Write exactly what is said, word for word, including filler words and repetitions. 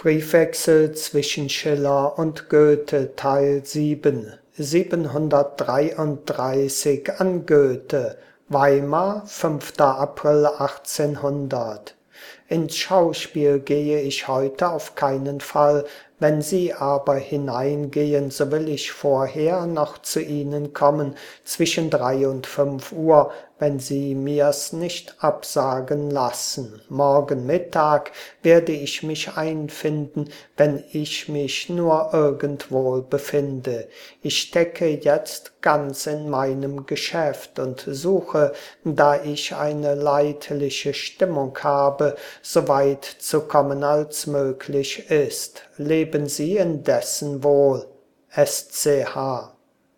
Briefwechsel zwischen Schiller und Goethe Teil sieben, siebenhundertdreiunddreißig an Goethe, Weimar, fünfter April achtzehnhundert. Ins Schauspiel gehe ich heute auf keinen Fall, wenn Sie aber hineingehen, so will ich vorher noch zu Ihnen kommen, zwischen drei und fünf Uhr, wenn Sie mir's nicht absagen lassen. Morgen Mittag werde ich mich einfinden, wenn ich mich nur irgendwo befinde. Ich stecke jetzt ganz in meinem Geschäft und suche, da ich eine leidliche Stimmung habe, so weit zu kommen als möglich ist. Leben Sie indessen wohl. S C H